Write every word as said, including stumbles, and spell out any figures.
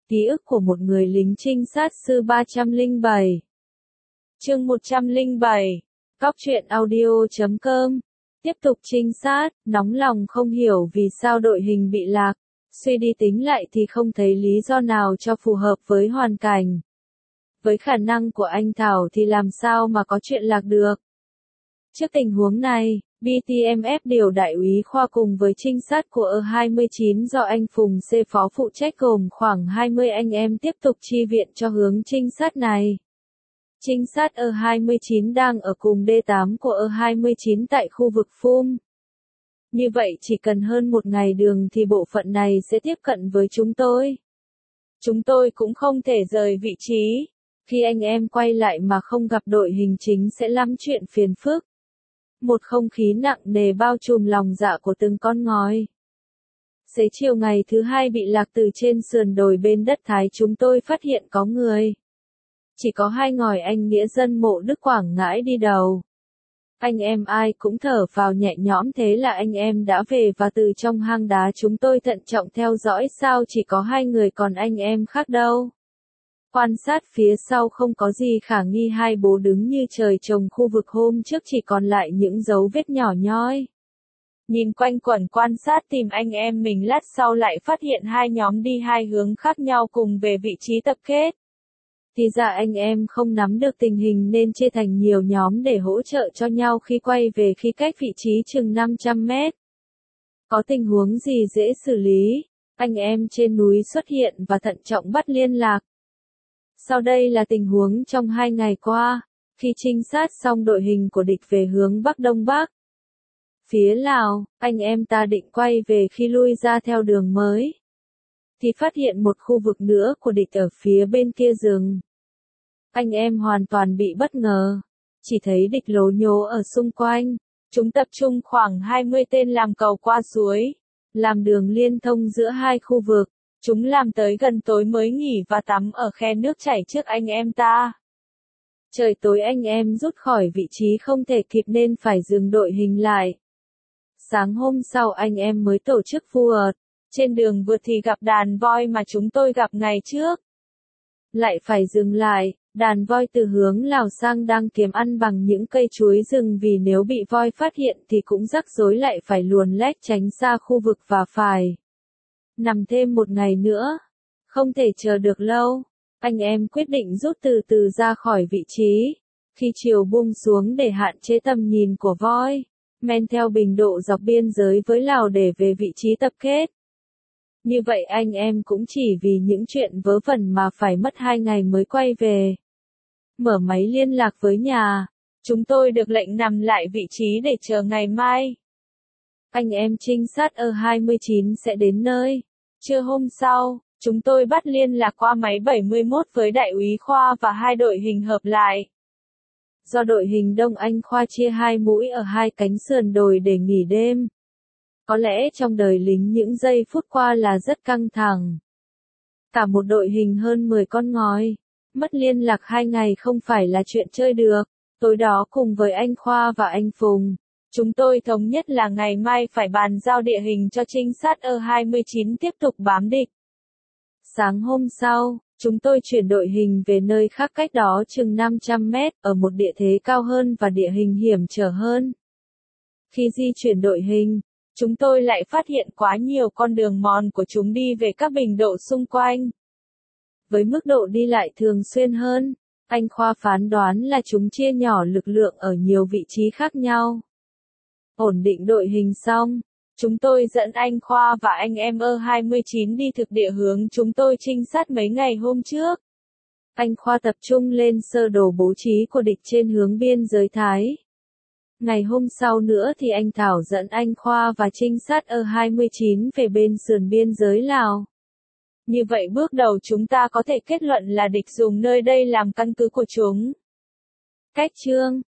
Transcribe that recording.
Ký ức của một người lính trinh sát sư ba trăm lẻ bảy. Chương một trăm lẻ bảy. Cóc truyện audio chấm com. Tiếp tục trinh sát, nóng lòng không hiểu vì sao đội hình bị lạc. Suy đi tính lại thì không thấy lý do nào cho phù hợp với hoàn cảnh. Với khả năng của anh Thảo thì làm sao mà có chuyện lạc được. Trước tình huống này, bê tê em ép điều đại úy Khoa cùng với trinh sát của E hai mươi chín do anh Phùng C phó phụ trách gồm khoảng hai mươi anh em tiếp tục chi viện cho hướng trinh sát này. Trinh sát E hai mươi chín đang ở cùng D tám của E hai mươi chín tại khu vực Phum. Như vậy chỉ cần hơn một ngày đường thì bộ phận này sẽ tiếp cận với chúng tôi. Chúng tôi cũng không thể rời vị trí. Khi anh em quay lại mà không gặp đội hình chính sẽ lắm chuyện phiền phức. Một không khí nặng nề bao trùm lòng dạ của từng con ngói. Xế chiều ngày thứ hai bị lạc từ trên sườn đồi bên đất Thái chúng tôi phát hiện có người. Chỉ có hai ngòi anh nghĩa dân Mộ Đức Quảng Ngãi đi đầu. Anh em ai cũng thở vào nhẹ nhõm thế là anh em đã về và từ trong hang đá chúng tôi thận trọng theo dõi sao chỉ có hai người còn anh em khác đâu. Quan sát phía sau không có gì khả nghi hai bố đứng như trời trồng khu vực hôm trước chỉ còn lại những dấu vết nhỏ nhoi. Nhìn quanh quẩn quan sát tìm anh em mình lát sau lại phát hiện hai nhóm đi hai hướng khác nhau cùng về vị trí tập kết. Thì ra anh em không nắm được tình hình nên chia thành nhiều nhóm để hỗ trợ cho nhau khi quay về khi cách vị trí chừng năm trăm mét. Có tình huống gì dễ xử lý, anh em trên núi xuất hiện và thận trọng bắt liên lạc. Sau đây là tình huống trong hai ngày qua, khi trinh sát xong đội hình của địch về hướng Bắc Đông Bắc. Phía Lào, anh em ta định quay về khi lui ra theo đường mới. Thì phát hiện một khu vực nữa của địch ở phía bên kia rừng. Anh em hoàn toàn bị bất ngờ. Chỉ thấy địch lố nhố ở xung quanh. Chúng tập trung khoảng hai mươi tên làm cầu qua suối. Làm đường liên thông giữa hai khu vực. Chúng làm tới gần tối mới nghỉ và tắm ở khe nước chảy trước anh em ta. Trời tối anh em rút khỏi vị trí không thể kịp nên phải dừng đội hình lại. Sáng hôm sau anh em mới tổ chức vượt. Trên đường vượt thì gặp đàn voi mà chúng tôi gặp ngày trước. Lại phải dừng lại, đàn voi từ hướng Lào sang đang kiếm ăn bằng những cây chuối rừng vì nếu bị voi phát hiện thì cũng rắc rối lại phải luồn lách tránh xa khu vực và phải nằm thêm một ngày nữa. Không thể chờ được lâu, anh em quyết định rút từ từ ra khỏi vị trí. Khi chiều buông xuống để hạn chế tầm nhìn của voi, men theo bình độ dọc biên giới với Lào để về vị trí tập kết. Như vậy anh em cũng chỉ vì những chuyện vớ vẩn mà phải mất hai ngày mới quay về. Mở máy liên lạc với nhà, chúng tôi được lệnh nằm lại vị trí để chờ ngày mai. Anh em trinh sát E hai mươi chín sẽ đến nơi. Trưa hôm sau, chúng tôi bắt liên lạc qua máy bảy mươi mốt với đại úy Khoa và hai đội hình hợp lại. Do đội hình Đông Anh Khoa chia hai mũi ở hai cánh sườn đồi để nghỉ đêm. Có lẽ trong đời lính những giây phút qua là rất căng thẳng. Cả một đội hình hơn mười con ngói. Mất liên lạc hai ngày không phải là chuyện chơi được. Tối đó cùng với anh Khoa và anh Phùng, chúng tôi thống nhất là ngày mai phải bàn giao địa hình cho trinh sát E hai mươi chín tiếp tục bám địch. Sáng hôm sau, chúng tôi chuyển đội hình về nơi khác cách đó chừng năm trăm mét, ở một địa thế cao hơn và địa hình hiểm trở hơn. Khi di chuyển đội hình, chúng tôi lại phát hiện quá nhiều con đường mòn của chúng đi về các bình độ xung quanh. Với mức độ đi lại thường xuyên hơn, anh Khoa phán đoán là chúng chia nhỏ lực lượng ở nhiều vị trí khác nhau. Ổn định đội hình xong, chúng tôi dẫn anh Khoa và anh em E hai mươi chín đi thực địa hướng chúng tôi trinh sát mấy ngày hôm trước. Anh Khoa tập trung lên sơ đồ bố trí của địch trên hướng biên giới Thái. Ngày hôm sau nữa thì anh Thảo dẫn anh Khoa và trinh sát E hai mươi chín về bên sườn biên giới Lào. Như vậy bước đầu chúng ta có thể kết luận là địch dùng nơi đây làm căn cứ của chúng. Cách chương